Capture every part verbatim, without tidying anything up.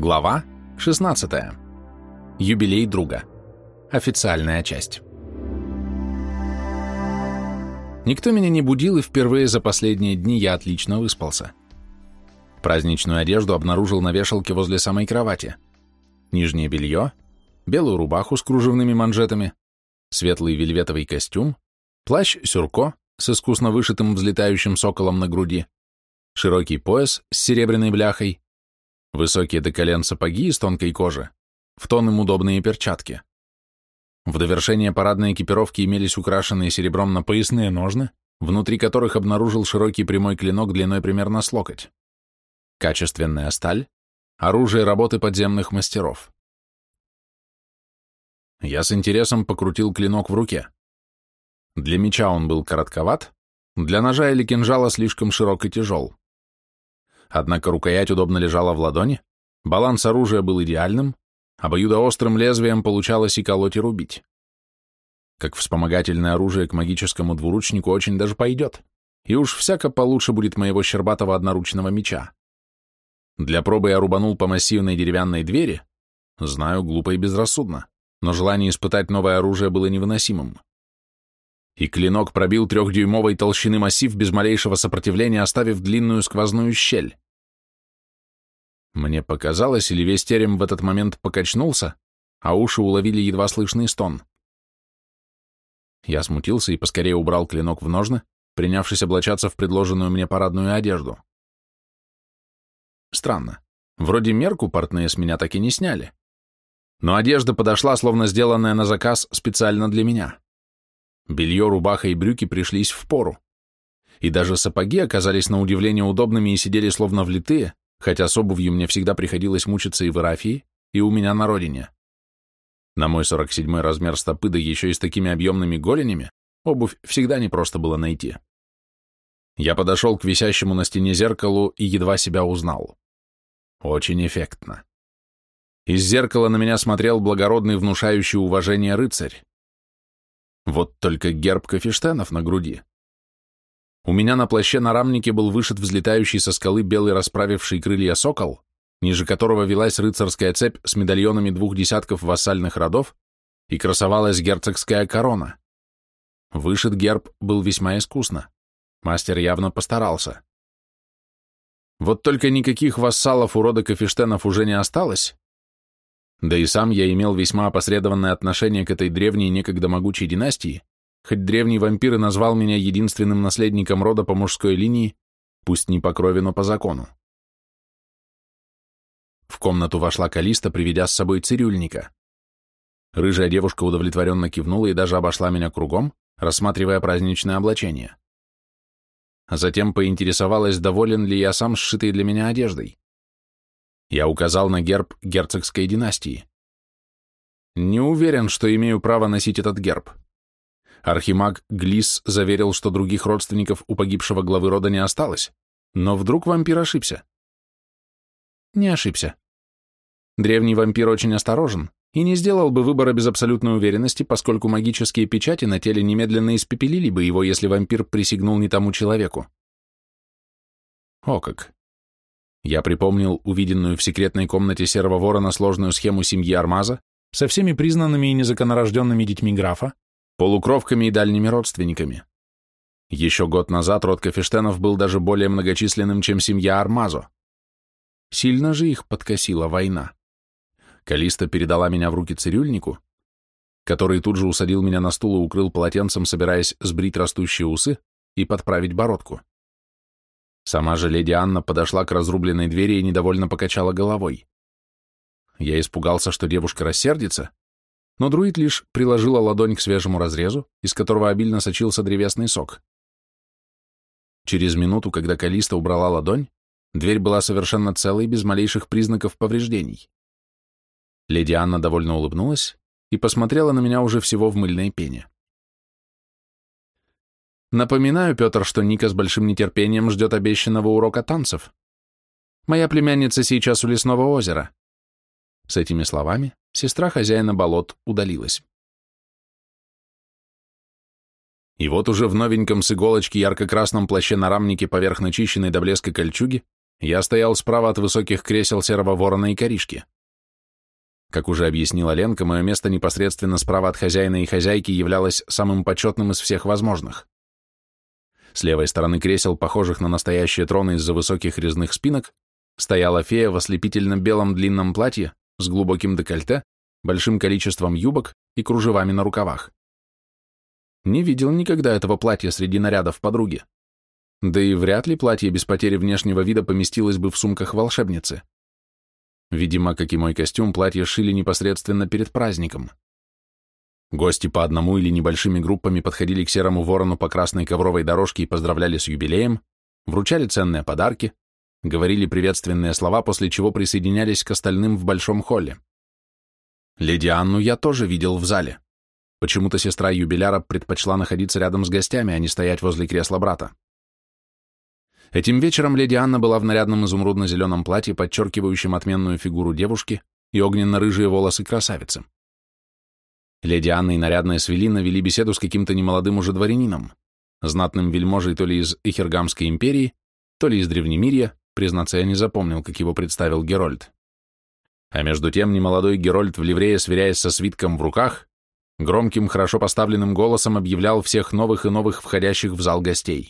Глава шестнадцатая. Юбилей друга. Официальная часть. Никто меня не будил, и впервые за последние дни я отлично выспался. Праздничную одежду обнаружил на вешалке возле самой кровати. Нижнее белье, белую рубаху с кружевными манжетами, светлый вельветовый костюм, плащ-сюрко с искусно вышитым взлетающим соколом на груди, широкий пояс с серебряной бляхой, высокие до колен сапоги из тонкой кожи, в тон им удобные перчатки. В довершение парадной экипировки имелись украшенные серебром напоясные ножны, внутри которых обнаружил широкий прямой клинок длиной примерно с локоть. Качественная сталь, оружие работы подземных мастеров. Я с интересом покрутил клинок в руке. Для меча он был коротковат, для ножа или кинжала слишком широк и тяжел. Однако рукоять удобно лежала в ладони, баланс оружия был идеальным, обоюдоострым лезвием получалось и колоть, и рубить. Как вспомогательное оружие к магическому двуручнику очень даже пойдет, и уж всяко получше будет моего щербатого одноручного меча. Для пробы я рубанул по массивной деревянной двери, знаю, глупо и безрассудно, но желание испытать новое оружие было невыносимым. И клинок пробил трехдюймовой толщины массив без малейшего сопротивления, оставив длинную сквозную щель. Мне показалось, или весь терем в этот момент покачнулся, а уши уловили едва слышный стон. Я смутился и поскорее убрал клинок в ножны, принявшись облачаться в предложенную мне парадную одежду. Странно, вроде мерку портные с меня так и не сняли. Но одежда подошла, словно сделанная на заказ специально для меня. Белье, рубаха и брюки пришлись впору. И даже сапоги оказались на удивление удобными и сидели словно влитые, хотя с обувью мне всегда приходилось мучиться и в Ирафии, и у меня на родине. На мой сорок седьмой размер стопы, да еще и с такими объемными голенями, обувь всегда непросто было найти. Я подошел к висящему на стене зеркалу и едва себя узнал. Очень эффектно. Из зеркала на меня смотрел благородный, внушающий уважение рыцарь. Вот только герб Кафештенов на груди. У меня на плаще на рамнике был вышит взлетающий со скалы белый расправивший крылья сокол, ниже которого велась рыцарская цепь с медальонами двух десятков вассальных родов, и красовалась герцогская корона. Вышит герб был весьма искусно. Мастер явно постарался. Вот только никаких вассалов у рода Кафештенов уже не осталось, да и сам я имел весьма опосредованное отношение к этой древней некогда могучей династии, хоть древний вампир и назвал меня единственным наследником рода по мужской линии, пусть не по крови, но по закону. В комнату вошла Калиста, приведя с собой цирюльника. Рыжая девушка удовлетворенно кивнула и даже обошла меня кругом, рассматривая праздничное облачение. А затем поинтересовалась, доволен ли я сам сшитой для меня одеждой. Я указал на герб герцогской династии. Не уверен, что имею право носить этот герб. Архимаг Глис заверил, что других родственников у погибшего главы рода не осталось, но вдруг вампир ошибся. Не ошибся. Древний вампир очень осторожен и не сделал бы выбора без абсолютной уверенности, поскольку магические печати на теле немедленно испепелили бы его, если вампир присягнул не тому человеку. О как! Я припомнил увиденную в секретной комнате Серого Ворона сложную схему семьи Армаза со всеми признанными и незаконнорожденными детьми графа, полукровками и дальними родственниками. Еще год назад род Кафештенов был даже более многочисленным, чем семья Армазо. Сильно же их подкосила война. Калиста передала меня в руки цирюльнику, который тут же усадил меня на стул и укрыл полотенцем, собираясь сбрить растущие усы и подправить бородку. Сама же леди Анна подошла к разрубленной двери и недовольно покачала головой. Я испугался, что девушка рассердится, но друид лишь приложила ладонь к свежему разрезу, из которого обильно сочился древесный сок. Через минуту, когда Калиста убрала ладонь, дверь была совершенно целой, без малейших признаков повреждений. Леди Анна довольно улыбнулась и посмотрела на меня уже всего в мыльной пене. Напоминаю, Петр, что Ника с большим нетерпением ждет обещанного урока танцев. Моя племянница сейчас у лесного озера. С этими словами сестра хозяина болот удалилась. И вот уже в новеньком с иголочки ярко-красном плаще на рамнике поверх начищенной до блеска кольчуги Я стоял справа от высоких кресел серого ворона и коришки. Как уже объяснила Ленка, мое место непосредственно справа от хозяина и хозяйки являлось самым почетным из всех возможных. С левой стороны кресел, похожих на настоящие троны из-за высоких резных спинок, стояла фея в ослепительно белом длинном платье с глубоким декольте, большим количеством юбок и кружевами на рукавах. Не видел никогда этого платья среди нарядов подруги. Да и вряд ли платье без потери внешнего вида поместилось бы в сумках волшебницы. Видимо, как и мой костюм, платье шили непосредственно перед праздником. Гости по одному или небольшими группами подходили к серому ворону по красной ковровой дорожке и поздравляли с юбилеем, вручали ценные подарки, говорили приветственные слова, после чего присоединялись к остальным в большом холле. Леди Анну я тоже видел в зале. Почему-то сестра юбиляра предпочла находиться рядом с гостями, а не стоять возле кресла брата. Этим вечером леди Анна была в нарядном изумрудно-зеленом платье, подчеркивающем отменную фигуру девушки и огненно-рыжие волосы красавицы. Леди Анна и нарядная Свелина вели беседу с каким-то немолодым уже дворянином, знатным вельможей то ли из Эхергамской империи, то ли из Древнемирья, признаться, я не запомнил, как его представил Герольд. А между тем немолодой Герольд в ливрее, сверяясь со свитком в руках, громким, хорошо поставленным голосом объявлял всех новых и новых входящих в зал гостей.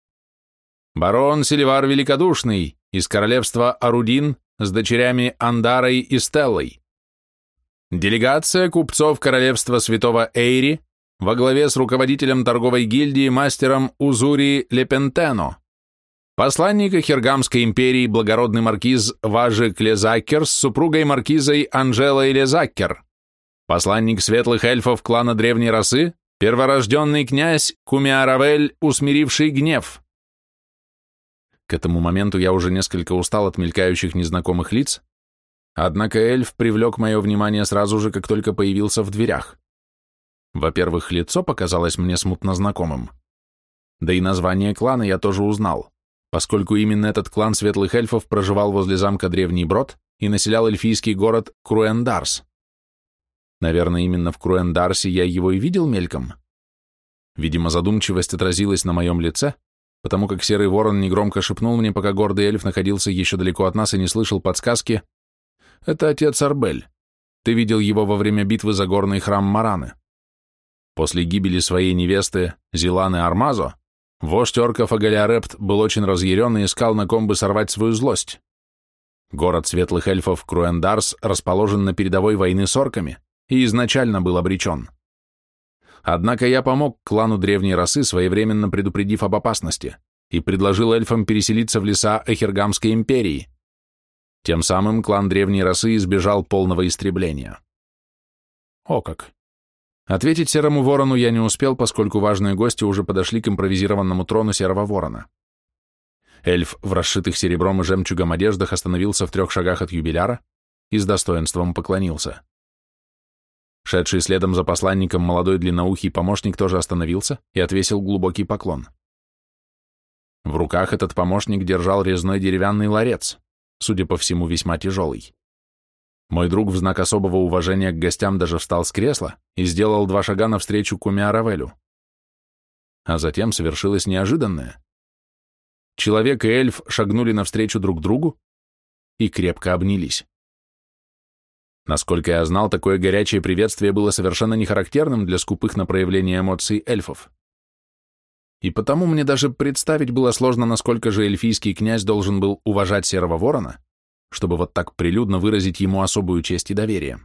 Барон Селивар Великодушный из королевства Арудин с дочерями Андарой и Стеллой. Делегация купцов королевства Святого Эйри во главе с руководителем торговой гильдии мастером Узури Лепентено. Посланник Эхергамской империи благородный маркиз Важи Клезаккер с супругой маркизой Анжелой Лезаккер. Посланник светлых эльфов клана древней расы, перворожденный князь Кумиаравель, усмиривший гнев. К этому моменту я уже несколько устал от мелькающих незнакомых лиц, однако эльф привлек мое внимание сразу же, как только появился в дверях. Во-первых, лицо показалось мне смутно знакомым. Да и название клана я тоже узнал, поскольку именно этот клан светлых эльфов проживал возле замка Древний Брод и населял эльфийский город Круэндарс. Наверное, именно в Круэндарсе я его и видел мельком. Видимо, задумчивость отразилась на моем лице, потому как серый ворон негромко шепнул мне, пока гордый эльф находился еще далеко от нас и не слышал подсказки: «Это отец Арбель. Ты видел его во время битвы за горный храм Мараны. После гибели своей невесты Зиланы Армазо вождь орков Агалиарепт был очень разъярен и искал, на ком бы сорвать свою злость. Город светлых эльфов Круэндарс расположен на передовой войны с орками и изначально был обречен. Однако я помог клану древней расы, своевременно предупредив об опасности, и предложил эльфам переселиться в леса Эхергамской империи. Тем самым клан древней расы избежал полного истребления». О как! Ответить серому ворону я не успел, поскольку важные гости уже подошли к импровизированному трону серого ворона. Эльф в расшитых серебром и жемчугом одеждах остановился в трех шагах от юбиляра и с достоинством поклонился. Шедший следом за посланником молодой длинноухий помощник тоже остановился и отвесил глубокий поклон. В руках этот помощник держал резной деревянный ларец, судя по всему, весьма тяжелый. Мой друг в знак особого уважения к гостям даже встал с кресла и сделал два шага навстречу Кумиаравелю. А затем совершилось неожиданное. Человек и эльф шагнули навстречу друг другу и крепко обнялись. Насколько я знал, такое горячее приветствие было совершенно не характерным для скупых на проявление эмоций эльфов. И потому мне даже представить было сложно, насколько же эльфийский князь должен был уважать серого ворона, чтобы вот так прилюдно выразить ему особую честь и доверие.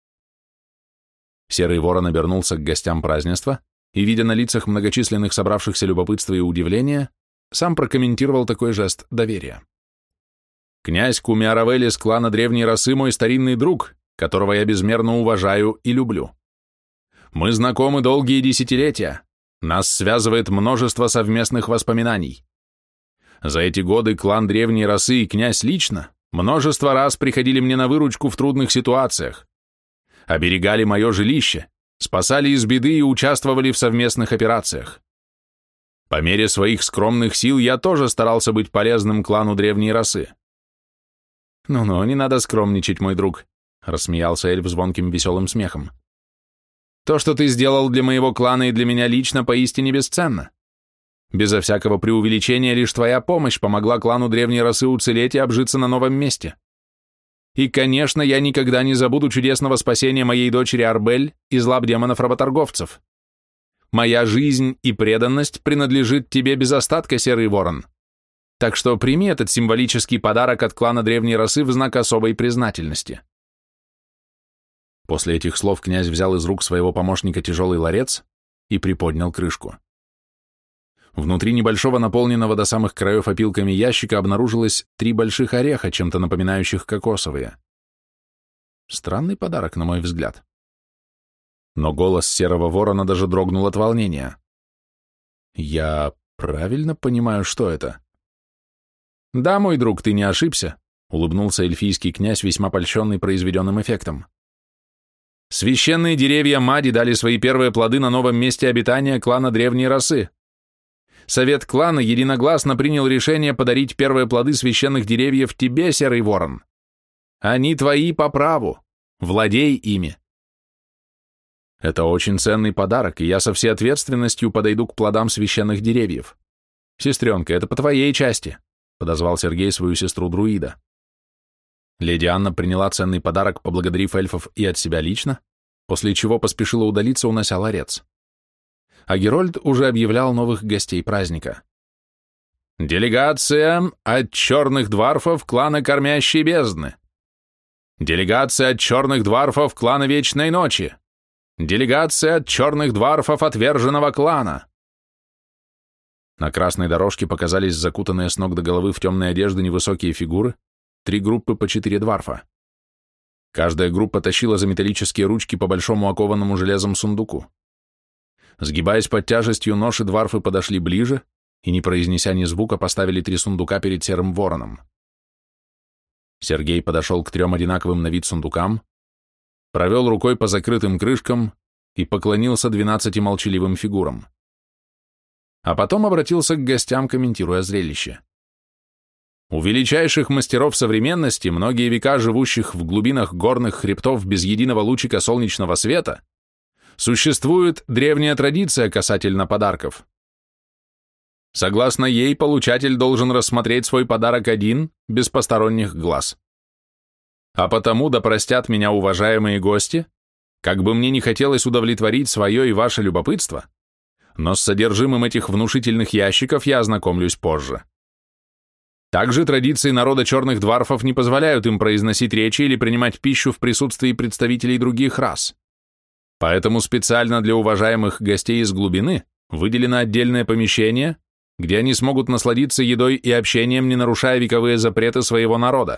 Серый ворон обернулся к гостям празднества и, видя на лицах многочисленных собравшихся любопытства и удивления, сам прокомментировал такой жест доверия. «Князь Кумиаравель из клана древней расы мой старинный друг, которого я безмерно уважаю и люблю. Мы знакомы долгие десятилетия, нас связывает множество совместных воспоминаний. За эти годы клан древней расы и князь лично множество раз приходили мне на выручку в трудных ситуациях, оберегали мое жилище, спасали из беды и участвовали в совместных операциях. По мере своих скромных сил я тоже старался быть полезным клану древней расы». «Ну-ну, не надо скромничать, мой друг», — рассмеялся эльф звонким веселым смехом. «То, что ты сделал для моего клана и для меня лично, поистине бесценно. Безо всякого преувеличения, лишь твоя помощь помогла клану древней расы уцелеть и обжиться на новом месте. И, конечно, я никогда не забуду чудесного спасения моей дочери Арбель из лап демонов-работорговцев. Моя жизнь и преданность принадлежит тебе без остатка, Серый Ворон. Так что прими этот символический подарок от клана древней расы в знак особой признательности». После этих слов князь взял из рук своего помощника тяжелый ларец и приподнял крышку. Внутри небольшого, наполненного до самых краев опилками ящика обнаружилось три больших ореха, чем-то напоминающих кокосовые. Странный подарок, на мой взгляд. Но голос Серого Ворона даже дрогнул от волнения. «Я правильно понимаю, что это?» «Да, мой друг, ты не ошибся», — улыбнулся эльфийский князь, весьма польщенный произведенным эффектом. «Священные деревья Мади дали свои первые плоды на новом месте обитания клана древней расы. Совет клана единогласно принял решение подарить первые плоды священных деревьев тебе, Серый Ворон. Они твои по праву. Владей ими». «Это очень ценный подарок, и я со всей ответственностью подойду к плодам священных деревьев. Сестренка, это по твоей части», — подозвал Сергей свою сестру-друида. Леди Анна приняла ценный подарок, поблагодарив эльфов и от себя лично, после чего поспешила удалиться, унося ларец. А Герольд уже объявлял новых гостей праздника. «Делегация от черных дварфов клана Кормящей Бездны. Делегация от черных дварфов клана Вечной Ночи. Делегация от черных дварфов Отверженного клана». На красной дорожке показались закутанные с ног до головы в темные одежды невысокие фигуры, три группы по четыре дварфа. Каждая группа тащила за металлические ручки по большому окованному железом сундуку. Сгибаясь под тяжестью ноши, дварфы подошли ближе и, не произнеся ни звука, поставили три сундука перед Серым Вороном. Сергей подошел к трем одинаковым на вид сундукам, провел рукой по закрытым крышкам и поклонился двенадцати молчаливым фигурам. А потом обратился к гостям, комментируя зрелище. «У величайших мастеров современности, многие века живущих в глубинах горных хребтов без единого лучика солнечного света, существует древняя традиция касательно подарков. Согласно ей, получатель должен рассмотреть свой подарок один, без посторонних глаз. А потому, да простят меня уважаемые гости, как бы мне не хотелось удовлетворить свое и ваше любопытство, но с содержимым этих внушительных ящиков я ознакомлюсь позже. Также традиции народа черных дварфов не позволяют им произносить речи или принимать пищу в присутствии представителей других рас. Поэтому специально для уважаемых гостей из глубины выделено отдельное помещение, где они смогут насладиться едой и общением, не нарушая вековые запреты своего народа».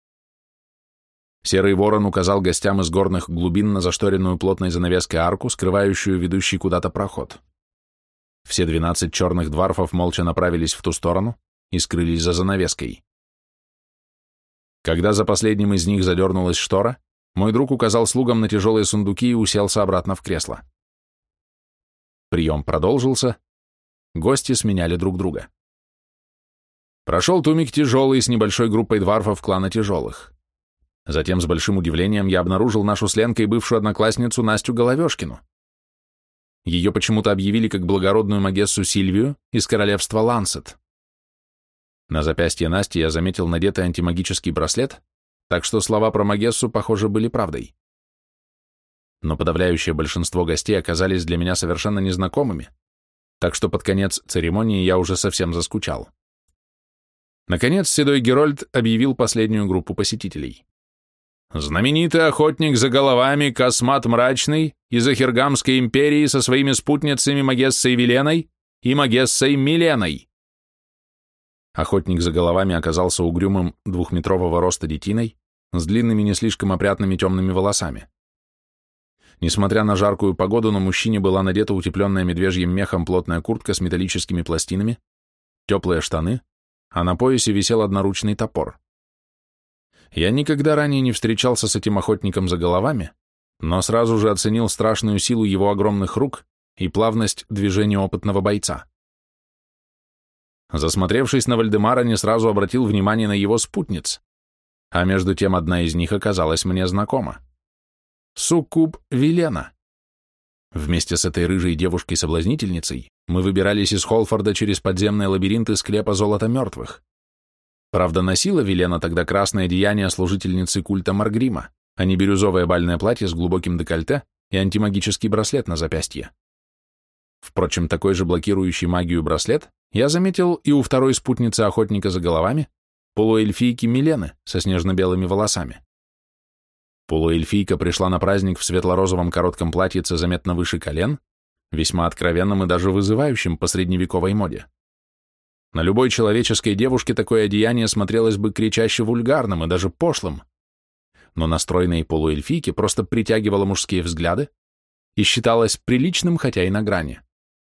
Серый Ворон указал гостям из горных глубин на зашторенную плотной занавеской арку, скрывающую ведущий куда-то проход. Все двенадцать черных дварфов молча направились в ту сторону и скрылись за занавеской. Когда за последним из них задернулась штора, мой друг указал слугам на тяжелые сундуки и уселся обратно в кресло. Прием продолжился, гости сменяли друг друга. Прошел тумик тяжелый с небольшой группой дварфов клана тяжелых. Затем с большим удивлением я обнаружил нашу с Ленкой бывшую одноклассницу Настю Головешкину. Ее почему-то объявили как благородную магессу Сильвию из королевства Лансет. На запястье Насти я заметил надетый антимагический браслет, так что слова про магессу, похоже, были правдой. Но подавляющее большинство гостей оказались для меня совершенно незнакомыми, так что под конец церемонии я уже совсем заскучал. Наконец, седой Герольд объявил последнюю группу посетителей. Знаменитый охотник за головами Космат Мрачный из Ахергамской империи со своими спутницами Магессой Веленой и Магессой Миленой. Охотник за головами оказался угрюмым двухметрового роста детиной с длинными не слишком опрятными темными волосами. Несмотря на жаркую погоду, на мужчине была надета утепленная медвежьим мехом плотная куртка с металлическими пластинами, теплые штаны, а на поясе висел одноручный топор. Я никогда ранее не встречался с этим охотником за головами, но сразу же оценил страшную силу его огромных рук и плавность движения опытного бойца. Засмотревшись на Вальдемара, не сразу обратил внимание на его спутниц, а между тем одна из них оказалась мне знакома. Суккуб Велена. Вместе с этой рыжей девушкой-соблазнительницей мы выбирались из Холфорда через подземные лабиринты склепа золота мертвых. Правда, носила Велена тогда красное одеяние служительницы культа Маргрима, а не бирюзовое бальное платье с глубоким декольте и антимагический браслет на запястье. Впрочем, такой же блокирующий магию браслет я заметил и у второй спутницы охотника за головами, полуэльфийки Милены со снежно-белыми волосами. Полуэльфийка пришла на праздник в светло-розовом коротком платьице заметно выше колен, весьма откровенном и даже вызывающем по средневековой моде. На любой человеческой девушке такое одеяние смотрелось бы кричаще вульгарным и даже пошлым, но на стройной полуэльфийке просто притягивало мужские взгляды и считалось приличным, хотя и на грани.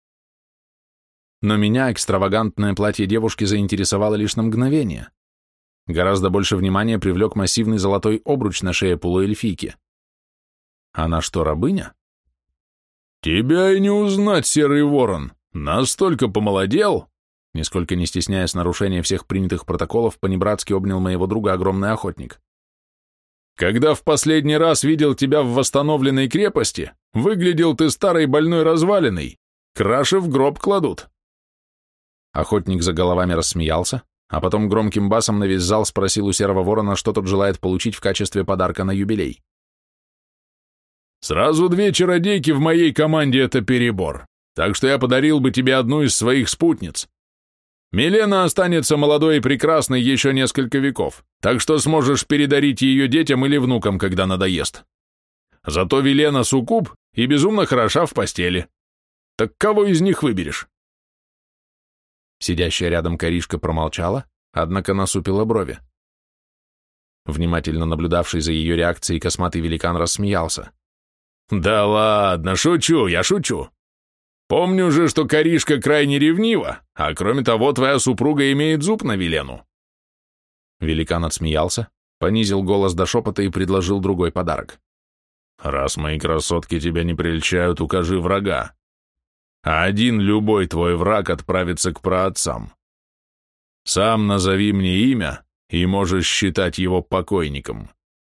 Но меня экстравагантное платье девушки заинтересовало лишь на мгновение. Гораздо больше внимания привлек массивный золотой обруч на шее полуэльфийки. Она что, рабыня? «Тебя и не узнать, серый ворон! Настолько помолодел!» Нисколько не стесняясь нарушения всех принятых протоколов, понебратски обнял моего друга огромный охотник. «Когда в последний раз видел тебя в восстановленной крепости, выглядел ты старой больной развалиной. Краши в гроб кладут». Охотник за головами рассмеялся, а потом громким басом на весь зал спросил у серого ворона, что тот желает получить в качестве подарка на юбилей. «Сразу две чародейки в моей команде — это перебор, так что я подарил бы тебе одну из своих спутниц. Милена останется молодой и прекрасной еще несколько веков, так что сможешь передарить ее детям или внукам, когда надоест. Зато Велена суккуб и безумно хороша в постели. Так кого из них выберешь?» Сидящая рядом Каришка промолчала, однако насупила брови. Внимательно наблюдавший за ее реакцией косматый великан рассмеялся. «Да ладно, шучу, я шучу. Помню же, что Каришка крайне ревнива, а кроме того, твоя супруга имеет зуб на Велену». Великан отсмеялся, понизил голос до шепота и предложил другой подарок. «Раз мои красотки тебя не прельщают, укажи врага. А один любой твой враг отправится к праотцам. Сам назови мне имя, и можешь считать его покойником».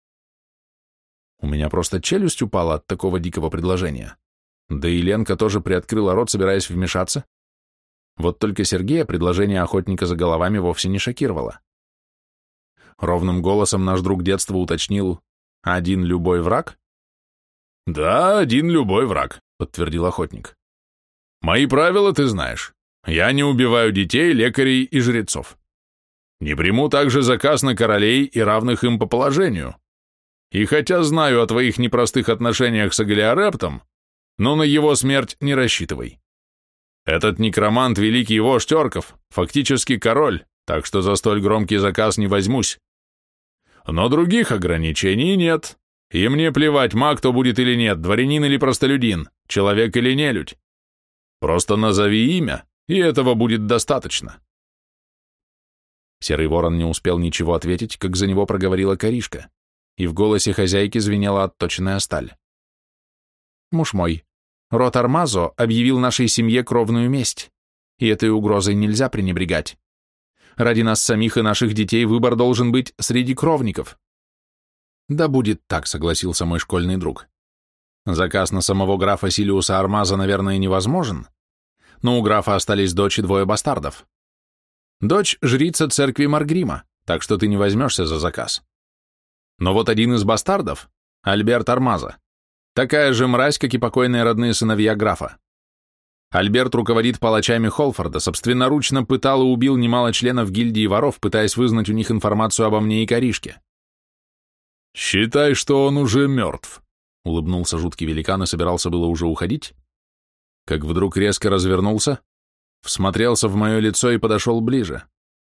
У меня просто челюсть упала от такого дикого предложения. Да и Ленка тоже приоткрыла рот, собираясь вмешаться. Вот только Сергея предложение охотника за головами вовсе не шокировало. Ровным голосом наш друг детства уточнил: «Один любой враг?» «Да, один любой враг», — подтвердил охотник. «Мои правила ты знаешь. Я не убиваю детей, лекарей и жрецов. Не приму также заказ на королей и равных им по положению. И хотя знаю о твоих непростых отношениях с Агалиарептом, но на его смерть не рассчитывай. Этот некромант — великий вождь орков, фактически король, так что за столь громкий заказ не возьмусь. Но других ограничений нет, и мне плевать, маг кто будет или нет, дворянин или простолюдин, человек или нелюдь. Просто назови имя, и этого будет достаточно». Серый ворон не успел ничего ответить, как за него проговорила Каришка, и в голосе хозяйки звенела отточенная сталь. «Муж мой, род Армазо объявил нашей семье кровную месть, и этой угрозой нельзя пренебрегать. Ради нас самих и наших детей выбор должен быть среди кровников». «Да будет так», — согласился мой школьный друг. «Заказ на самого графа Силиуса Армаза, наверное, невозможен, но у графа остались дочь и двое бастардов. Дочь — жрица церкви Маргрима, так что ты не возьмешься за заказ. Но вот один из бастардов — Альберт Армаза, такая же мразь, как и покойные родные сыновья графа. Альберт руководит палачами Холфорда, собственноручно пытал и убил немало членов гильдии воров, пытаясь вызнать у них информацию обо мне и Каришке». «Считай, что он уже мертв», — улыбнулся жуткий великан и собирался было уже уходить, как вдруг резко развернулся, всмотрелся в мое лицо и подошел ближе.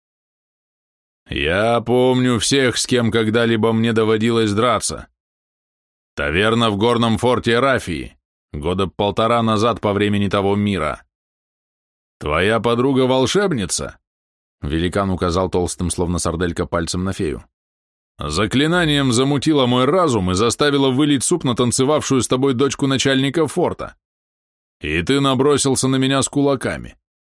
«Я помню всех, с кем когда-либо мне доводилось драться. Таверна в горном форте Рафии, года полтора назад по времени того мира. Твоя подруга волшебница?» Великан указал толстым, словно сарделька, пальцем на фею. «Заклинанием замутила мой разум и заставила вылить суп на танцевавшую с тобой дочку начальника форта. И ты набросился на меня с кулаками».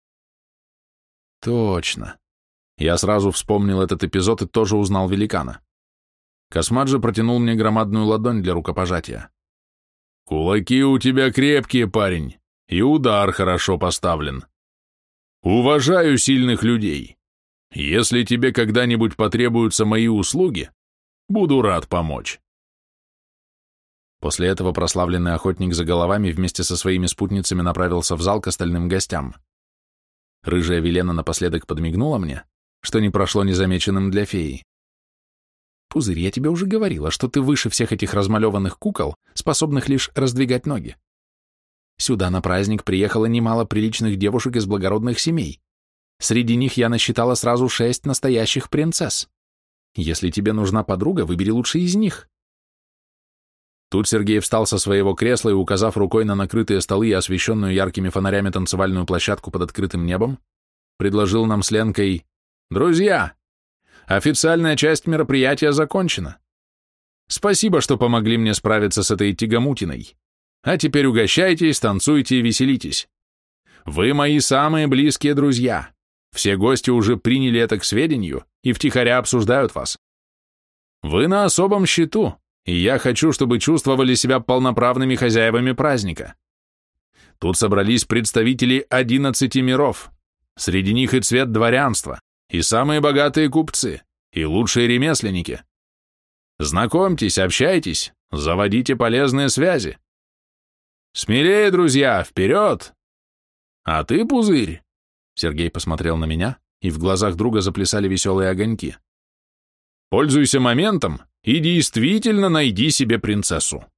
«Точно. Я сразу вспомнил этот эпизод и тоже узнал великана. Космаджи протянул мне громадную ладонь для рукопожатия. Кулаки у тебя крепкие, парень, и удар хорошо поставлен. Уважаю сильных людей. Если тебе когда-нибудь потребуются мои услуги, буду рад помочь». После этого прославленный охотник за головами вместе со своими спутницами направился в зал к остальным гостям. Рыжая Велена напоследок подмигнула мне, что не прошло незамеченным для феи. «Пузырь, я тебе уже говорила, что ты выше всех этих размалеванных кукол, способных лишь раздвигать ноги. Сюда на праздник приехало немало приличных девушек из благородных семей. Среди них я насчитала сразу шесть настоящих принцесс. Если тебе нужна подруга, выбери лучше из них». Тут Сергей встал со своего кресла и, указав рукой на накрытые столы и освещенную яркими фонарями танцевальную площадку под открытым небом, предложил нам с Ленкой: «Друзья, официальная часть мероприятия закончена. Спасибо, что помогли мне справиться с этой тягомутиной. А теперь угощайтесь, танцуйте и веселитесь. Вы мои самые близкие друзья. Все гости уже приняли это к сведению и втихаря обсуждают вас. Вы на особом счету, и я хочу, чтобы чувствовали себя полноправными хозяевами праздника. Тут собрались представители одиннадцати миров. Среди них и цвет дворянства, и самые богатые купцы, и лучшие ремесленники. Знакомьтесь, общайтесь, заводите полезные связи. Смелее, друзья, вперед! А ты, Пузырь?» Сергей посмотрел на меня, и в глазах друга заплясали веселые огоньки. «Пользуйся моментом и действительно найди себе принцессу».